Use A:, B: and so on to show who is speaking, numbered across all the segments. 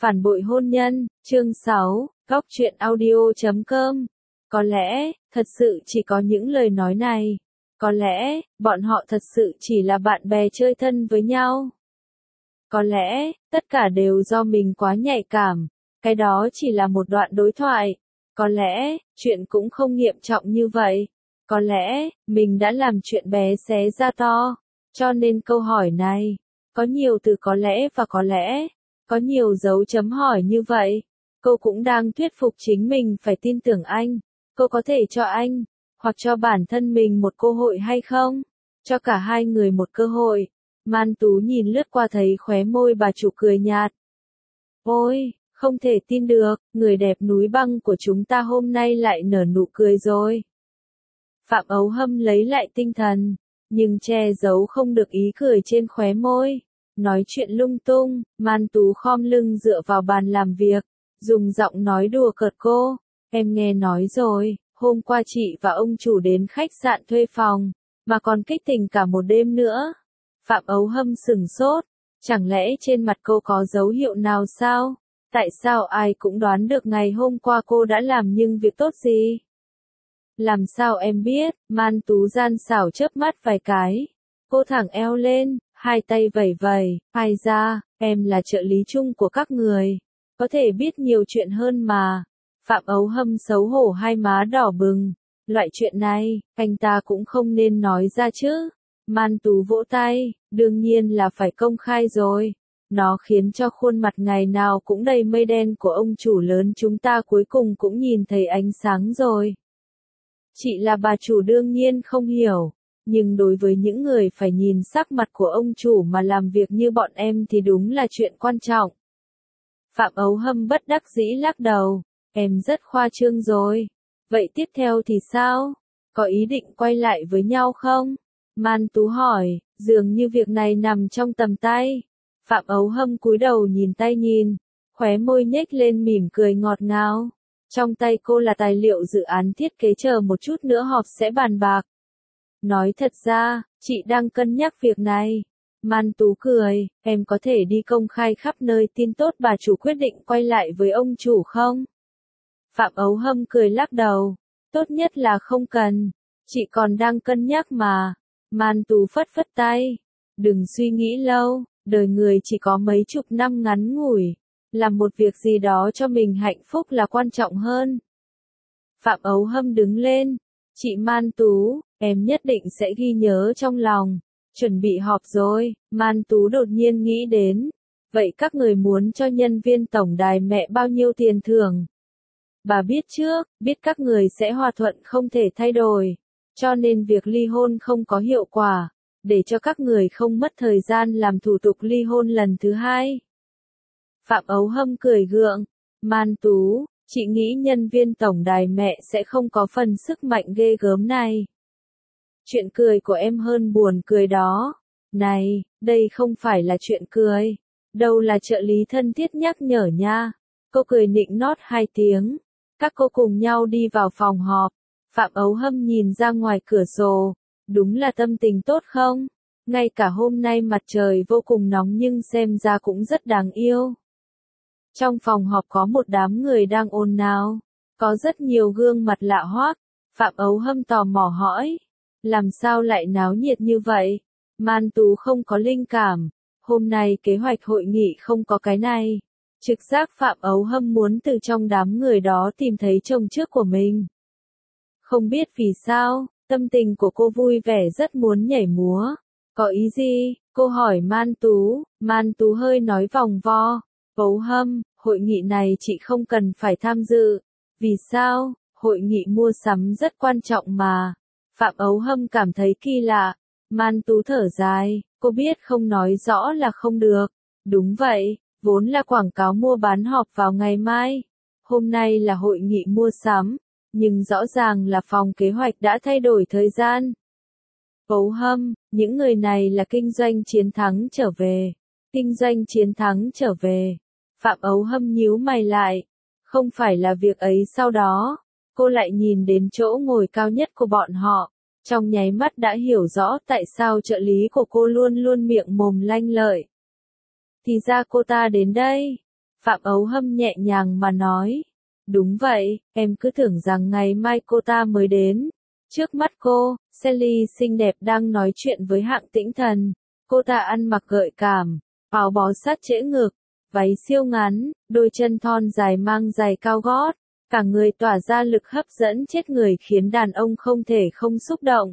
A: Phản bội hôn nhân, chương 6, góc truyện audio.com. Có lẽ, thật sự chỉ có những lời nói này. Có lẽ, bọn họ thật sự chỉ là bạn bè chơi thân với nhau. Có lẽ, tất cả đều do mình quá nhạy cảm. Cái đó chỉ là một đoạn đối thoại. Có lẽ, chuyện cũng không nghiêm trọng như vậy. Có lẽ, mình đã làm chuyện bé xé ra to. Cho nên câu hỏi này, có nhiều từ có lẽ và có lẽ. Có nhiều dấu chấm hỏi như vậy. Cô cũng đang thuyết phục chính mình phải tin tưởng anh. Cô có thể cho anh, hoặc cho bản thân mình một cơ hội hay không? Cho cả hai người một cơ hội. Man Tú nhìn lướt qua thấy khóe môi bà chủ cười nhạt. Ôi, không thể tin được, người đẹp núi băng của chúng ta hôm nay lại nở nụ cười rồi. Phạm Ấu Hâm lấy lại tinh thần, nhưng che giấu không được ý cười trên khóe môi. Nói chuyện lung tung, Man Tú khom lưng dựa vào bàn làm việc, dùng giọng nói đùa cợt cô. Em nghe nói rồi, hôm qua chị và ông chủ đến khách sạn thuê phòng, mà còn kích tình cả một đêm nữa. Phạm Ấu Hâm sửng sốt, chẳng lẽ trên mặt cô có dấu hiệu nào sao? Tại sao ai cũng đoán được ngày hôm qua cô đã làm nhưng việc tốt gì? Làm sao em biết? Man Tú gian xảo chớp mắt vài cái. Cô thẳng eo lên, hai tay vẩy vẩy, ai ra, em là trợ lý chung của các người. Có thể biết nhiều chuyện hơn mà. Phạm Ấu Hâm xấu hổ hai má đỏ bừng. Loại chuyện này, anh ta cũng không nên nói ra chứ. Man Tú vỗ tay, đương nhiên là phải công khai rồi. Nó khiến cho khuôn mặt ngày nào cũng đầy mây đen của ông chủ lớn chúng ta cuối cùng cũng nhìn thấy ánh sáng rồi. Chị là bà chủ đương nhiên không hiểu. Nhưng đối với những người phải nhìn sắc mặt của ông chủ mà làm việc như bọn em thì đúng là chuyện quan trọng. Phạm Ấu Hâm bất đắc dĩ lắc đầu, em rất khoa trương rồi. Vậy tiếp theo thì sao? Có ý định quay lại với nhau không? Man Tú hỏi, dường như việc này nằm trong tầm tay. Phạm Ấu Hâm cúi đầu nhìn tay nhìn, khóe môi nhếch lên mỉm cười ngọt ngào. Trong tay cô là tài liệu dự án thiết kế, chờ một chút nữa họp sẽ bàn bạc. Nói thật ra, chị đang cân nhắc việc này. Man Tú cười, em có thể đi công khai khắp nơi tin tốt bà chủ quyết định quay lại với ông chủ không? Phạm Ấu Hâm cười lắc đầu, tốt nhất là không cần, chị còn đang cân nhắc mà. Man Tú phất phất tay, đừng suy nghĩ lâu, đời người chỉ có mấy chục năm ngắn ngủi, làm một việc gì đó cho mình hạnh phúc là quan trọng hơn. Phạm Ấu Hâm đứng lên, chị Man Tú, em nhất định sẽ ghi nhớ trong lòng. Chuẩn bị họp rồi, Man Tú đột nhiên nghĩ đến. Vậy các người muốn cho nhân viên tổng đài mẹ bao nhiêu tiền thưởng? Bà biết trước, biết các người sẽ hòa thuận không thể thay đổi. Cho nên việc ly hôn không có hiệu quả. Để cho các người không mất thời gian làm thủ tục ly hôn lần thứ hai. Phạm Ấu Hâm cười gượng. Man Tú, chị nghĩ nhân viên tổng đài mẹ sẽ không có phần sức mạnh ghê gớm này. Chuyện cười của em hơn buồn cười đó. Này, đây không phải là chuyện cười. Đâu là trợ lý thân thiết nhắc nhở nha. Cô cười nịnh nót hai tiếng. Các cô cùng nhau đi vào phòng họp. Phạm Ấu Hâm nhìn ra ngoài cửa sổ. Đúng là tâm tình tốt không? Ngay cả hôm nay mặt trời vô cùng nóng nhưng xem ra cũng rất đáng yêu. Trong phòng họp có một đám người đang ồn ào. Có rất nhiều gương mặt lạ hoắc. Phạm Ấu Hâm tò mò hỏi. Làm sao lại náo nhiệt như vậy? Man Tú không có linh cảm. Hôm nay kế hoạch hội nghị không có cái này. Trực giác Phạm Ấu Hâm muốn từ trong đám người đó tìm thấy chồng trước của mình. Không biết vì sao, tâm tình của cô vui vẻ rất muốn nhảy múa. Có ý gì? Cô hỏi Man Tú. Man Tú hơi nói vòng vo. Ấu Hâm, hội nghị này chị không cần phải tham dự. Vì sao? Hội nghị mua sắm rất quan trọng mà. Phạm Ấu Hâm cảm thấy kỳ lạ. Man Tú thở dài, cô biết không nói rõ là không được. Đúng vậy, vốn là quảng cáo mua bán họp vào ngày mai. Hôm nay là hội nghị mua sắm, nhưng rõ ràng là phòng kế hoạch đã thay đổi thời gian. Ấu Hâm, những người này là kinh doanh chiến thắng trở về. Kinh doanh chiến thắng trở về. Phạm Ấu Hâm nhíu mày lại. Không phải là việc ấy sau đó. Cô lại nhìn đến chỗ ngồi cao nhất của bọn họ. Trong nháy mắt đã hiểu rõ tại sao trợ lý của cô luôn luôn miệng mồm lanh lợi. Thì ra cô ta đến đây. Phạm Ấu Hâm nhẹ nhàng mà nói. Đúng vậy, em cứ tưởng rằng ngày mai cô ta mới đến. Trước mắt cô, Sally xinh đẹp đang nói chuyện với Hạng Tĩnh Thần. Cô ta ăn mặc gợi cảm, áo bó sát trễ ngực, váy siêu ngắn, đôi chân thon dài mang giày cao gót. Cả người tỏa ra lực hấp dẫn chết người khiến đàn ông không thể không xúc động.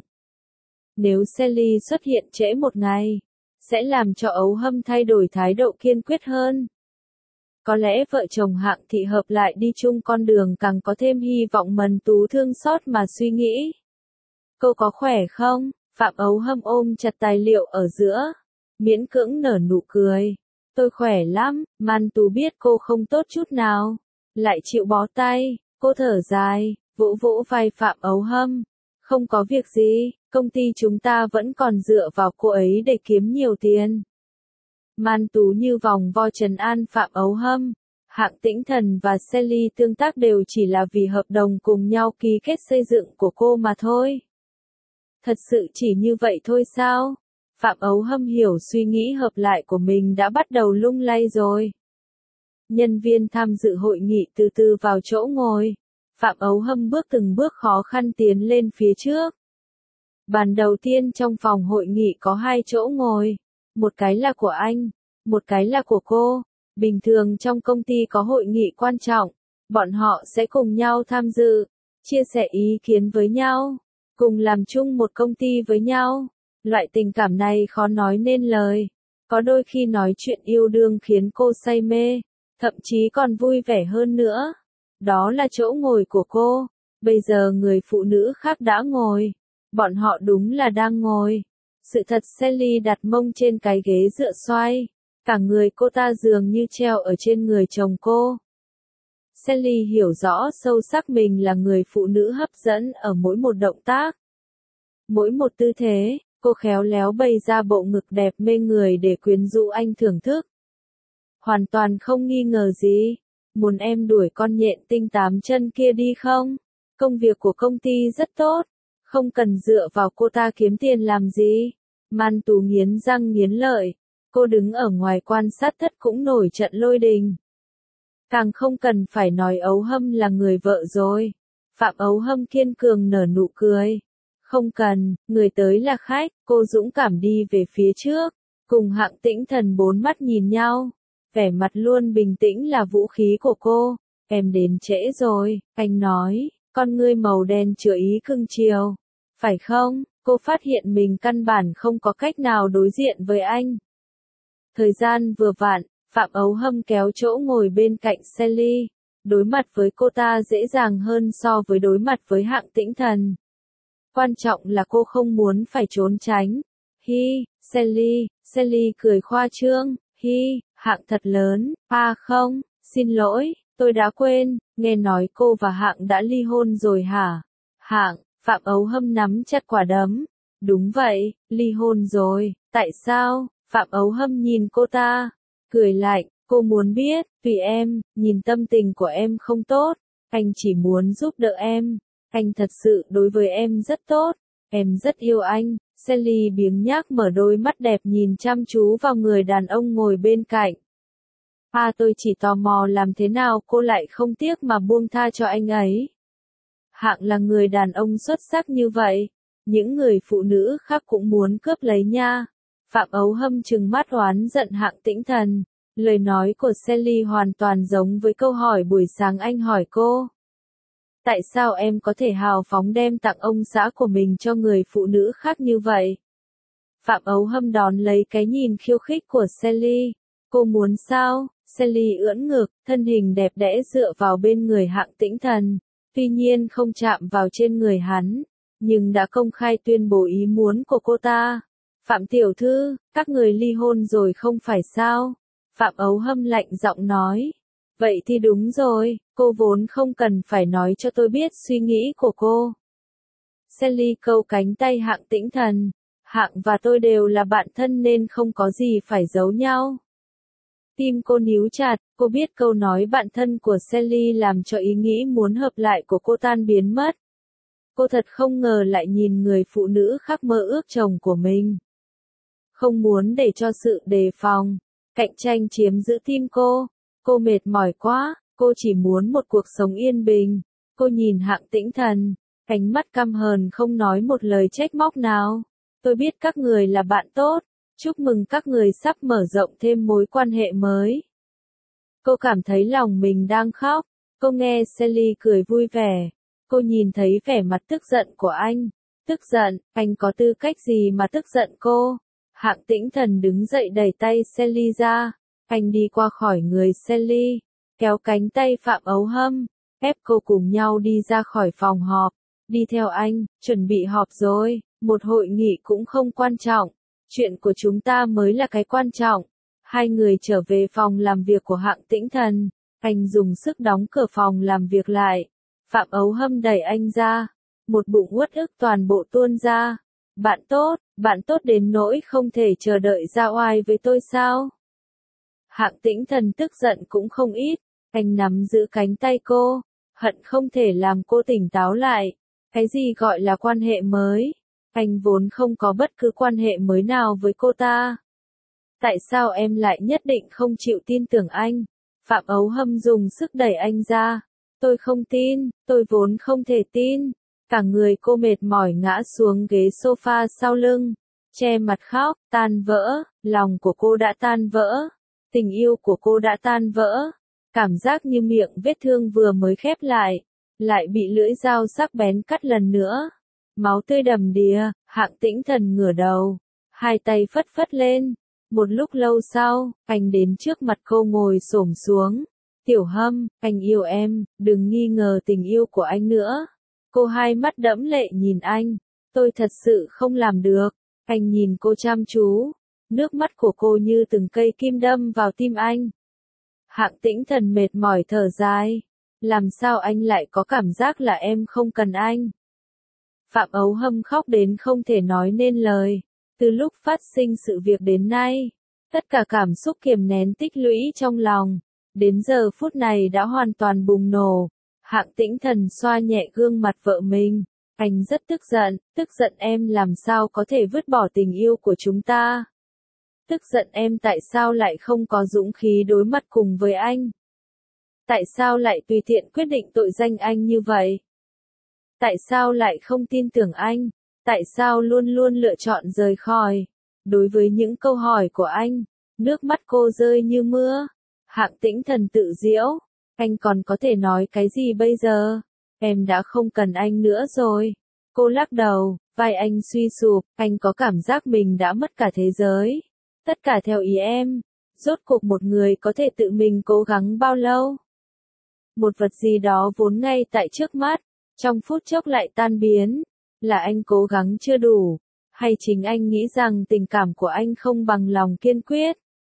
A: Nếu Sally xuất hiện trễ một ngày, sẽ làm cho Ấu Hâm thay đổi thái độ kiên quyết hơn. Có lẽ vợ chồng Hạng Thị hợp lại đi chung con đường càng có thêm hy vọng Mần Tú thương xót mà suy nghĩ. Cô có khỏe không? Phạm Ấu Hâm ôm chặt tài liệu ở giữa, miễn cưỡng nở nụ cười. Tôi khỏe lắm, Man Tú biết cô không tốt chút nào, lại chịu bó tay, cô thở dài, vỗ vỗ vai Phạm Ấu Hâm. Không có việc gì, công ty chúng ta vẫn còn dựa vào cô ấy để kiếm nhiều tiền. Man Tú như vòng vo trấn an Phạm Ấu Hâm. Hạng Tĩnh Thần và Sally tương tác đều chỉ là vì hợp đồng cùng nhau ký kết xây dựng của cô mà thôi. Thật sự chỉ như vậy thôi sao? Phạm Ấu Hâm hiểu suy nghĩ hợp lại của mình đã bắt đầu lung lay rồi. Nhân viên tham dự hội nghị từ từ vào chỗ ngồi. Phạm Ấu Hâm bước từng bước khó khăn tiến lên phía trước. Bàn đầu tiên trong phòng hội nghị có 2 chỗ ngồi. Một cái là của anh, một cái là của cô. Bình thường trong công ty có hội nghị quan trọng, bọn họ sẽ cùng nhau tham dự, chia sẻ ý kiến với nhau, cùng làm chung một công ty với nhau. Loại tình cảm này khó nói nên lời. Có đôi khi nói chuyện yêu đương khiến cô say mê, thậm chí còn vui vẻ hơn nữa. Đó là chỗ ngồi của cô. Bây giờ người phụ nữ khác đã ngồi. Bọn họ đúng là đang ngồi. Sự thật Sally đặt mông trên cái ghế dựa xoay. Cả người cô ta dường như treo ở trên người chồng cô. Sally hiểu rõ sâu sắc mình là người phụ nữ hấp dẫn ở mỗi một động tác. Mỗi một tư thế, cô khéo léo bày ra bộ ngực đẹp mê người để quyến rũ anh thưởng thức. Hoàn toàn không nghi ngờ gì. Muốn em đuổi con nhện tinh 8 chân kia đi không? Công việc của công ty rất tốt. Không cần dựa vào cô ta kiếm tiền làm gì. Man Tú nghiến răng nghiến lợi. Cô đứng ở ngoài quan sát thất cũng nổi trận lôi đình. Càng không cần phải nói Ấu Hâm là người vợ rồi. Phạm Ấu Hâm kiên cường nở nụ cười. Không cần, người tới là khách. Cô dũng cảm đi về phía trước. Cùng Hạng Tĩnh Thần 4 mắt nhìn nhau. Vẻ mặt luôn bình tĩnh là vũ khí của cô. Em đến trễ rồi, anh nói. Con ngươi màu đen chứa ý cưng chiều. Phải không? Cô phát hiện mình căn bản không có cách nào đối diện với anh. Thời gian vừa vặn, Phạm Ấu Hâm kéo chỗ ngồi bên cạnh Sally. Đối mặt với cô ta dễ dàng hơn so với đối mặt với Hạng Tĩnh Thần. Quan trọng là cô không muốn phải trốn tránh. Hi, Sally cười khoa trương. Hi, Hạng thật lớn. À không, xin lỗi, tôi đã quên, nghe nói cô và Hạng đã ly hôn rồi hả? Hạng, Phạm Ấu Hâm nắm chặt quả đấm. Đúng vậy, ly hôn rồi, tại sao? Phạm Ấu Hâm nhìn cô ta, cười lạnh, cô muốn biết, tùy em, nhìn tâm tình của em không tốt, anh chỉ muốn giúp đỡ em, anh thật sự đối với em rất tốt, em rất yêu anh. Sally biếng nhác mở đôi mắt đẹp nhìn chăm chú vào người đàn ông ngồi bên cạnh. À tôi chỉ tò mò làm thế nào cô lại không tiếc mà buông tha cho anh ấy. Hạng là người đàn ông xuất sắc như vậy, những người phụ nữ khác cũng muốn cướp lấy nha. Phạm Ấu Hâm trừng mắt oán giận Hạng Tĩnh Thần. Lời nói của Sally hoàn toàn giống với câu hỏi buổi sáng anh hỏi cô. Tại sao em có thể hào phóng đem tặng ông xã của mình cho người phụ nữ khác như vậy? Phạm Ấu Hâm đón lấy cái nhìn khiêu khích của Sally. Cô muốn sao? Sally ưỡn ngực, thân hình đẹp đẽ dựa vào bên người Hạng Tĩnh Thần. Tuy nhiên không chạm vào trên người hắn, nhưng đã công khai tuyên bố ý muốn của cô ta. Phạm tiểu thư, các người ly hôn rồi không phải sao? Phạm Ấu Hâm lạnh giọng nói. Vậy thì đúng rồi, cô vốn không cần phải nói cho tôi biết suy nghĩ của cô. Sally câu cánh tay Hạng Tĩnh Thần. Hạng và tôi đều là bạn thân nên không có gì phải giấu nhau. Tim cô níu chặt, cô biết câu nói bạn thân của Sally làm cho ý nghĩ muốn hợp lại của cô tan biến mất. Cô thật không ngờ lại nhìn người phụ nữ khác mơ ước chồng của mình. Không muốn để cho sự đề phòng, cạnh tranh chiếm giữ tim cô. Cô mệt mỏi quá, cô chỉ muốn một cuộc sống yên bình. Cô nhìn Hạng Tĩnh Thần, ánh mắt căm hờn không nói một lời trách móc nào. Tôi biết các người là bạn tốt, chúc mừng các người sắp mở rộng thêm mối quan hệ mới. Cô cảm thấy lòng mình đang khóc, cô nghe Sally cười vui vẻ. Cô nhìn thấy vẻ mặt tức giận của anh. Tức giận, anh có tư cách gì mà tức giận cô? Hạng Tĩnh Thần đứng dậy đẩy tay Sally ra. Anh đi qua khỏi người Sally, kéo cánh tay Phạm Ấu Hâm, ép cô cùng nhau đi ra khỏi phòng họp. Đi theo anh, chuẩn bị họp rồi, một hội nghị cũng không quan trọng. Chuyện của chúng ta mới là cái quan trọng. Hai người trở về phòng làm việc của Hạng Tĩnh Thần. Anh dùng sức đóng cửa phòng làm việc lại. Phạm Ấu Hâm đẩy anh ra. Một bụng uất ức toàn bộ tuôn ra. Bạn tốt đến nỗi không thể chờ đợi ra oai với tôi sao? Hạng Tĩnh Thần tức giận cũng không ít. Anh nắm giữ cánh tay cô. Hận không thể làm cô tỉnh táo lại. Cái gì gọi là quan hệ mới? Anh vốn không có bất cứ quan hệ mới nào với cô ta. Tại sao em lại nhất định không chịu tin tưởng anh? Phạm Ấu Hâm dùng sức đẩy anh ra. Tôi không tin, tôi vốn không thể tin. Cả người cô mệt mỏi ngã xuống ghế sofa sau lưng. Che mặt khóc, tan vỡ, lòng của cô đã tan vỡ. Tình yêu của cô đã tan vỡ. Cảm giác như miệng vết thương vừa mới khép lại bị lưỡi dao sắc bén cắt lần nữa. Máu tươi đầm đìa, Hạng Tĩnh Thần ngửa đầu. Hai tay phất phất lên. Một lúc lâu sau, anh đến trước mặt cô ngồi xổm xuống. Tiểu Hâm, anh yêu em, đừng nghi ngờ tình yêu của anh nữa. Cô hai mắt đẫm lệ nhìn anh. Tôi thật sự không làm được. Anh nhìn cô chăm chú. Nước mắt của cô như từng cây kim đâm vào tim anh. Hạng Tĩnh Thần mệt mỏi thở dài. Làm sao anh lại có cảm giác là em không cần anh? Phạm Ấu Hâm khóc đến không thể nói nên lời. Từ lúc phát sinh sự việc đến nay, tất cả cảm xúc kiềm nén tích lũy trong lòng, đến giờ phút này đã hoàn toàn bùng nổ. Hạng Tĩnh Thần xoa nhẹ gương mặt vợ mình. Anh rất tức giận em làm sao có thể vứt bỏ tình yêu của chúng ta. Tức giận em tại sao lại không có dũng khí đối mặt cùng với anh. Tại sao lại tùy tiện quyết định tội danh anh như vậy? Tại sao lại không tin tưởng anh? Tại sao luôn luôn lựa chọn rời khỏi? Đối với những câu hỏi của anh, nước mắt cô rơi như mưa. Hạng Tĩnh Thần tự giễu. Anh còn có thể nói cái gì bây giờ? Em đã không cần anh nữa rồi. Cô lắc đầu, vai anh suy sụp, anh có cảm giác mình đã mất cả thế giới. Tất cả theo ý em. Rốt cuộc một người có thể tự mình cố gắng bao lâu? Một vật gì đó vốn ngay tại trước mắt, trong phút chốc lại tan biến. Là anh cố gắng chưa đủ, hay chính anh nghĩ rằng tình cảm của anh không bằng lòng kiên quyết?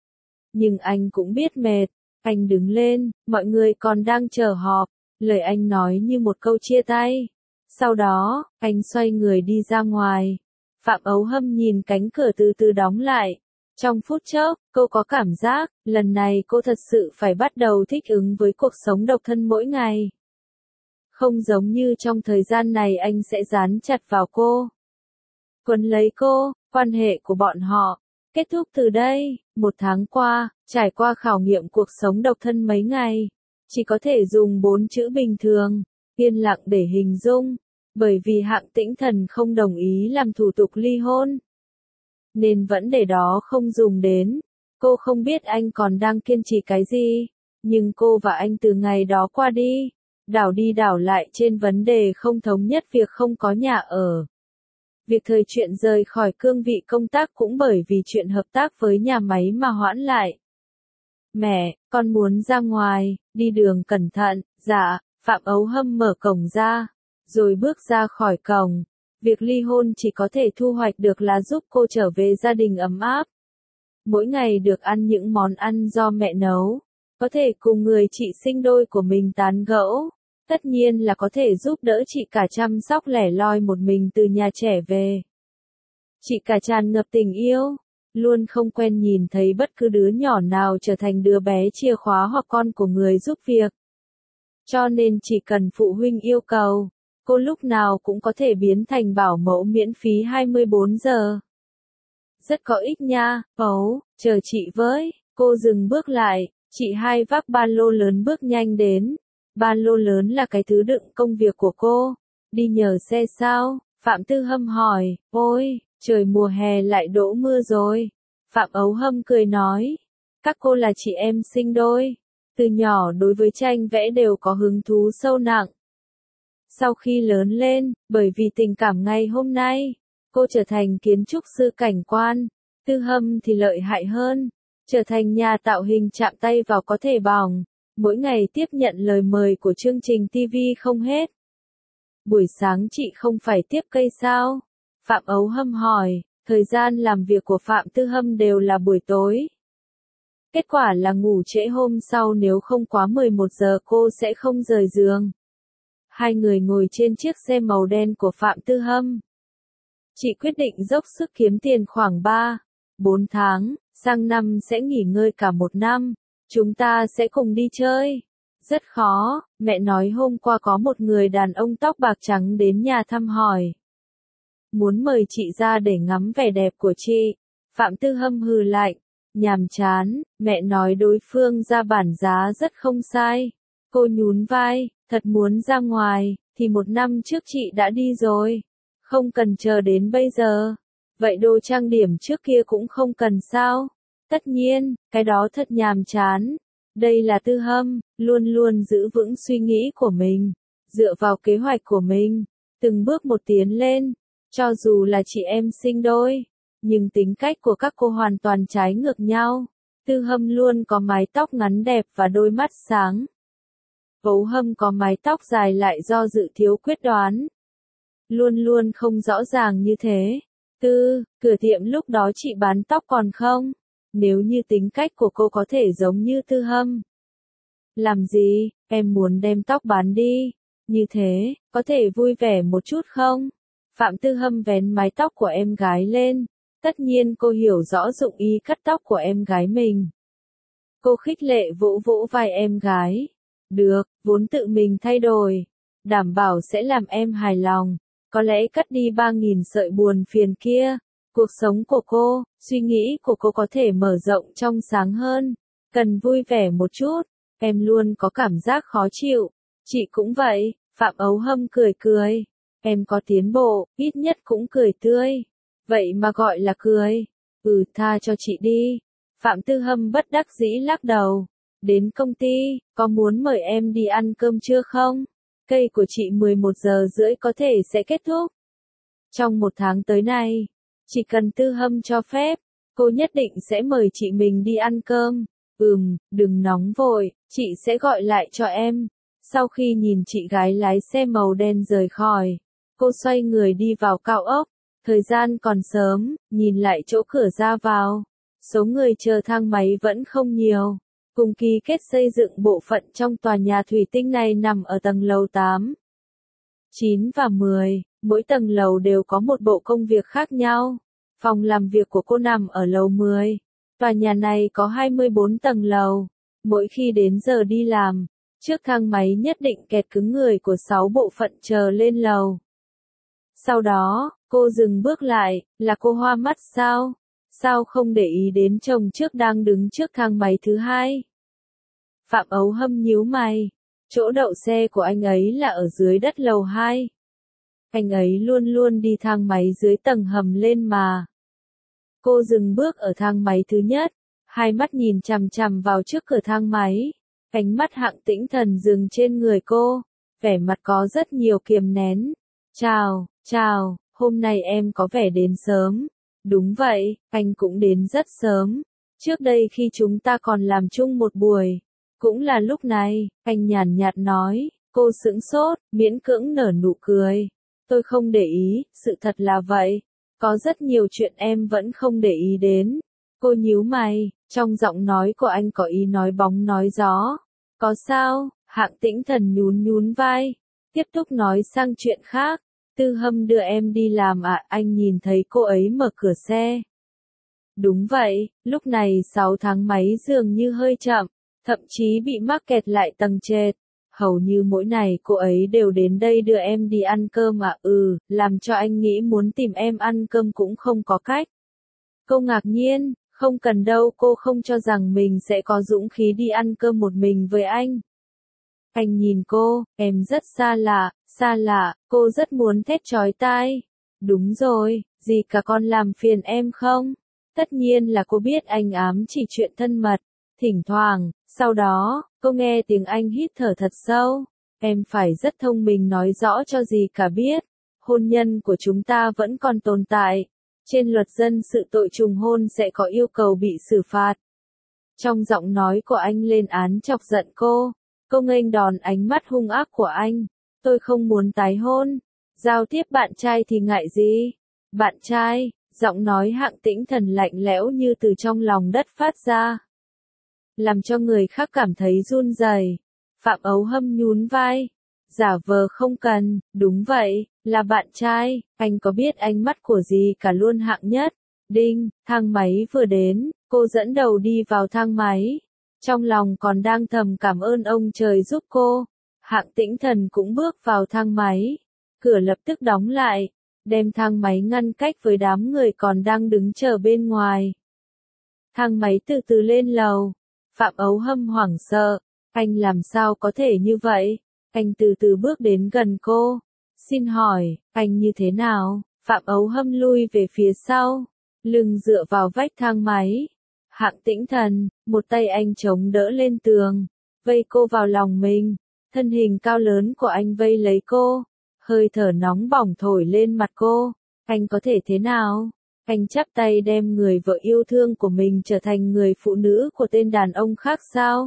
A: Nhưng anh cũng biết mệt. Anh đứng lên, mọi người còn đang chờ họp. Lời anh nói như một câu chia tay. Sau đó, anh xoay người đi ra ngoài. Phạm Ấu Hâm nhìn cánh cửa từ từ đóng lại. Trong phút chốc, cô có cảm giác, lần này cô thật sự phải bắt đầu thích ứng với cuộc sống độc thân mỗi ngày. Không giống như trong thời gian này anh sẽ dán chặt vào cô, quấn lấy cô. Quan hệ của bọn họ kết thúc từ đây. Một tháng qua, trải qua khảo nghiệm cuộc sống độc thân mấy ngày, chỉ có thể dùng 4 chữ bình thường, yên lặng để hình dung. Bởi vì Hạng Tĩnh Thần không đồng ý làm thủ tục ly hôn, nên vẫn để đó không dùng đến. Cô không biết anh còn đang kiên trì cái gì, nhưng cô và anh từ ngày đó qua đi đảo lại trên vấn đề không thống nhất việc không có nhà ở. Việc thời chuyện rời khỏi cương vị công tác cũng bởi vì chuyện hợp tác với nhà máy mà hoãn lại. Mẹ, con muốn ra ngoài, đi đường cẩn thận. Dạ. Phạm Ấu Hâm mở cổng ra, rồi bước ra khỏi cổng. Việc ly hôn chỉ có thể thu hoạch được là giúp cô trở về gia đình ấm áp. Mỗi ngày được ăn những món ăn do mẹ nấu, có thể cùng người chị sinh đôi của mình tán gẫu. Tất nhiên là có thể giúp đỡ chị cả chăm sóc lẻ loi một mình từ nhà trẻ về. Chị cả tràn ngập tình yêu, luôn không quen nhìn thấy bất cứ đứa nhỏ nào trở thành đứa bé chìa khóa hoặc con của người giúp việc. Cho nên chỉ cần phụ huynh yêu cầu, cô lúc nào cũng có thể biến thành bảo mẫu miễn phí 24 giờ. Rất có ích nha, Ấu, chờ chị với. Cô dừng bước lại, Chị hai vác ba lô lớn bước nhanh đến. Ba lô lớn là cái thứ đựng công việc của cô. Đi nhờ xe sao? Phạm Tư Hâm hỏi. Ôi, trời mùa hè lại đổ mưa rồi. Phạm Ấu Hâm cười nói. Các cô là chị em sinh đôi. Từ nhỏ đối với tranh vẽ đều có hứng thú sâu nặng. Sau khi lớn lên, bởi vì tình cảm ngày hôm nay, cô trở thành kiến trúc sư cảnh quan. Tư Hâm thì lợi hại hơn, trở thành nhà tạo hình chạm tay vào có thể bỏng, mỗi ngày tiếp nhận lời mời của chương trình TV không hết. Buổi sáng chị không phải tiếp cây sao? Phạm Ấu Hâm hỏi, thời gian làm việc của Phạm Tư Hâm đều là buổi tối. Kết quả là ngủ trễ hôm sau, nếu không quá 11 giờ cô sẽ không rời giường. Hai người ngồi trên chiếc xe màu đen của Phạm Tư Hâm. Chị quyết định dốc sức kiếm tiền khoảng 3-4 tháng, sang năm sẽ nghỉ ngơi cả 1 năm. Chúng ta sẽ cùng đi chơi. Rất khó, mẹ nói hôm qua có một người đàn ông tóc bạc trắng đến nhà thăm hỏi. Muốn mời chị ra để ngắm vẻ đẹp của chị. Phạm Tư Hâm hừ lạnh, nhàm chán, mẹ nói đối phương ra bản giá rất không sai. Cô nhún vai, thật muốn ra ngoài, thì 1 năm trước chị đã đi rồi. Không cần chờ đến bây giờ. Vậy đồ trang điểm trước kia cũng không cần sao? Tất nhiên, cái đó thật nhàm chán. Đây là Tư Hâm, luôn luôn giữ vững suy nghĩ của mình, dựa vào kế hoạch của mình, từng bước một tiến lên. Cho dù là chị em sinh đôi, nhưng tính cách của các cô hoàn toàn trái ngược nhau. Tư Hâm luôn có mái tóc ngắn đẹp và đôi mắt sáng. Ấu Hâm có mái tóc dài lại do dự thiếu quyết đoán. Luôn luôn không rõ ràng như thế. Cửa tiệm lúc đó chị bán tóc còn không? Nếu như tính cách của cô có thể giống như Tư Hâm. Làm gì, em muốn đem tóc bán đi. Như thế, có thể vui vẻ một chút không? Phạm Tư Hâm vén mái tóc của em gái lên. Tất nhiên cô hiểu rõ dụng ý cắt tóc của em gái mình. Cô khích lệ vỗ vỗ vai em gái. Được, vốn tự mình thay đổi. Đảm bảo sẽ làm em hài lòng. Có lẽ cắt đi 3.000 sợi buồn phiền kia. Cuộc sống của cô, suy nghĩ của cô có thể mở rộng trong sáng hơn. Cần vui vẻ một chút. Em luôn có cảm giác khó chịu. Chị cũng vậy. Phạm Ấu Hâm cười cười. Em có tiến bộ, ít nhất cũng cười tươi. Vậy mà gọi là cười. Tha cho chị đi. Phạm Tư Hâm bất đắc dĩ lắc đầu. Đến công ty, có muốn mời em đi ăn cơm trưa không? Cây của chị 11:30 có thể sẽ kết thúc. Trong 1 tháng tới này, chỉ cần Tư Hâm cho phép, cô nhất định sẽ mời chị mình đi ăn cơm. Đừng nóng vội, chị sẽ gọi lại cho em. Sau khi nhìn chị gái lái xe màu đen rời khỏi, cô xoay người đi vào cao ốc. Thời gian còn sớm, nhìn lại chỗ cửa ra vào. Số người chờ thang máy vẫn không nhiều. Cùng ký kết xây dựng bộ phận trong tòa nhà thủy tinh này nằm ở tầng lầu 8, 9 và 10. Mỗi tầng lầu đều có một bộ công việc khác nhau. Phòng làm việc của cô nằm ở lầu 10. Tòa nhà này có 24 tầng lầu. Mỗi khi đến giờ đi làm, trước thang máy nhất định kẹt cứng người của 6 bộ phận chờ lên lầu. Sau đó, cô dừng bước lại, là cô hoa mắt sao? Sao không để ý đến chồng trước đang đứng trước thang máy thứ 2? Phạm Ấu Hâm nhíu mày. Chỗ đậu xe của anh ấy là ở dưới đất lầu 2. Anh ấy luôn luôn đi thang máy dưới tầng hầm lên mà. Cô dừng bước ở thang máy thứ nhất, hai mắt nhìn chằm chằm vào trước cửa thang máy. Ánh mắt Hạng Tĩnh Thần dừng trên người cô, vẻ mặt có rất nhiều kiềm nén. Chào, hôm nay em có vẻ đến sớm. Đúng vậy, anh cũng đến rất sớm. Trước đây khi chúng ta còn làm chung một buổi, cũng là lúc này, anh nhàn nhạt nói. Cô sững sốt, miễn cưỡng nở nụ cười. Tôi không để ý, sự thật là vậy. Có rất nhiều chuyện em vẫn không để ý đến. Cô nhíu mày, trong giọng nói của anh có ý nói bóng nói gió. Có sao? Hạng Tĩnh Thần nhún vai. Tiếp tục nói sang chuyện khác. Tư Hâm đưa em đi làm ạ, anh nhìn thấy cô ấy mở cửa xe. Đúng vậy, lúc này 6 tháng máy dường như hơi chậm, thậm chí bị mắc kẹt lại tầng trệt. Hầu như mỗi ngày cô ấy đều đến đây đưa em đi ăn cơm ạ. Làm cho anh nghĩ muốn tìm em ăn cơm cũng không có cách. Cô ngạc nhiên, Không cần đâu, cô không cho rằng mình sẽ có dũng khí đi ăn cơm một mình với anh. Anh nhìn cô, em rất xa lạ, cô rất muốn thét chói tai. Đúng rồi, gì cả con làm phiền em không? Tất nhiên là cô biết anh ám chỉ chuyện thân mật. Thỉnh thoảng, sau đó, cô nghe tiếng anh hít thở thật sâu. Em phải rất thông minh nói rõ cho gì cả biết. Hôn nhân của chúng ta vẫn còn tồn tại. Trên luật dân sự tội trùng hôn sẽ có yêu cầu bị xử phạt. Trong giọng nói của anh lên án chọc giận cô. Cô nghênh đòn ánh mắt hung ác của anh. Tôi không muốn tái hôn. Giao tiếp bạn trai thì ngại gì? Bạn trai, giọng nói Hạng Tĩnh Thần lạnh lẽo như từ trong lòng đất phát ra. Làm cho người khác cảm thấy run rẩy. Phạm Ấu Hâm nhún vai. Giả vờ không cần, đúng vậy, là bạn trai, anh có biết ánh mắt của gì cả luôn hạng nhất. Đinh, thang máy vừa đến, cô dẫn đầu đi vào thang máy. Trong lòng còn đang thầm cảm ơn ông trời giúp cô. Hạng Tĩnh Thần cũng bước vào thang máy. Cửa lập tức đóng lại, đem thang máy ngăn cách với đám người còn đang đứng chờ bên ngoài. Thang máy từ từ lên lầu. Phạm Ấu Hâm hoảng sợ. Anh làm sao có thể như vậy? Anh từ từ bước đến gần cô. Xin hỏi, anh như thế nào? Phạm Ấu Hâm lui về phía sau, lưng dựa vào vách thang máy. Hạng Tĩnh Thần, một tay anh chống đỡ lên tường, vây cô vào lòng mình. Thân hình cao lớn của anh vây lấy cô, hơi thở nóng bỏng thổi lên mặt cô. Anh có thể thế nào? Anh chắp tay đem người vợ yêu thương của mình trở thành người phụ nữ của tên đàn ông khác sao?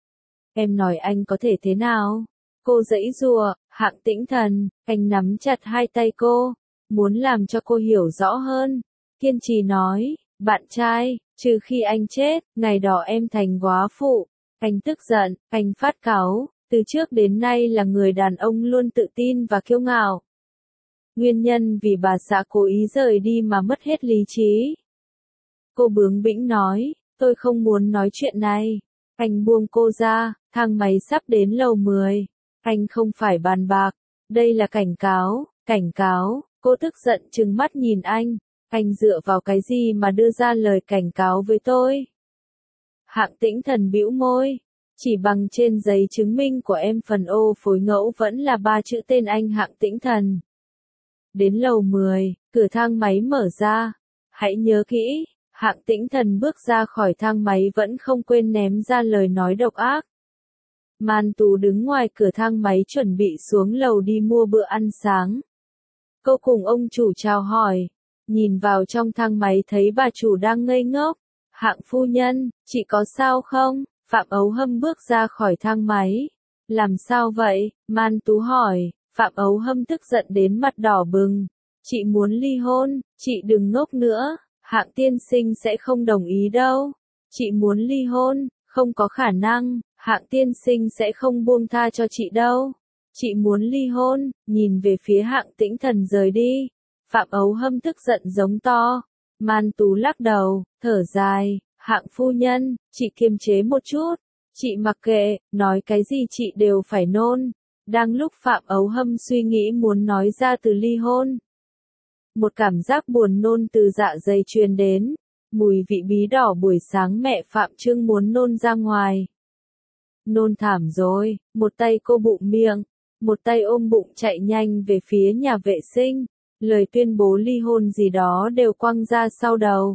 A: Em nói anh có thể thế nào? Cô giãy giụa. Hạng Tĩnh Thần, anh nắm chặt hai tay cô, muốn làm cho cô hiểu rõ hơn. Kiên trì nói, bạn trai, trừ khi anh chết, ngày đó em thành góa phụ. Anh tức giận, anh phát cáu, từ trước đến nay là người đàn ông luôn tự tin và kiêu ngạo. Nguyên nhân vì bà xã cố ý rời đi mà mất hết lý trí. Cô bướng bĩnh nói, tôi không muốn nói chuyện này. Anh buông cô ra, thang máy sắp đến lầu 10. Anh không phải bàn bạc, đây là cảnh cáo, cô tức giận trừng mắt nhìn anh dựa vào cái gì mà đưa ra lời cảnh cáo với tôi? Hạng Tĩnh Thần bĩu môi, chỉ bằng trên giấy chứng minh của em phần ô phối ngẫu vẫn là 3 chữ tên anh Hạng Tĩnh Thần. Đến lầu 10, cửa thang máy mở ra, hãy nhớ kỹ, Hạng Tĩnh Thần bước ra khỏi thang máy vẫn không quên ném ra lời nói độc ác. Man Tú đứng ngoài cửa thang máy chuẩn bị xuống lầu đi mua bữa ăn sáng. Cô cùng ông chủ chào hỏi, nhìn vào trong thang máy thấy bà chủ đang ngây ngốc. Hạng phu nhân, chị có sao không? Phạm Ấu Hâm bước ra khỏi thang máy. Làm sao vậy? Man Tú hỏi. Phạm Ấu Hâm tức giận đến mặt đỏ bừng. Chị muốn ly hôn, chị đừng ngốc nữa, Hạng tiên sinh sẽ không đồng ý đâu. Chị muốn ly hôn, không có khả năng, Hạng tiên sinh sẽ không buông tha cho chị đâu. Chị muốn ly hôn, nhìn về phía Hạng Tĩnh Thần rời đi. Phạm Ấu Hâm tức giận giống to. Man Tú lắc đầu, thở dài, Hạng phu nhân, chị kiềm chế một chút. Chị mặc kệ, nói cái gì chị đều phải nôn. Đang lúc Phạm Ấu Hâm suy nghĩ muốn nói ra từ ly hôn, một cảm giác buồn nôn từ dạ dày truyền đến. Mùi vị bí đỏ buổi sáng mẹ Phạm Trương muốn nôn ra ngoài. Nôn thảm rồi, một tay cô bụng miệng, một tay ôm bụng chạy nhanh về phía nhà vệ sinh. Lời tuyên bố ly hôn gì đó đều quăng ra sau đầu.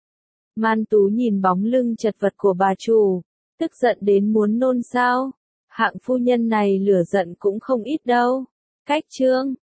A: Man Tú nhìn bóng lưng chật vật của bà chủ, tức giận đến muốn nôn sao. Hạng phu nhân này lửa giận cũng không ít đâu. Cách chương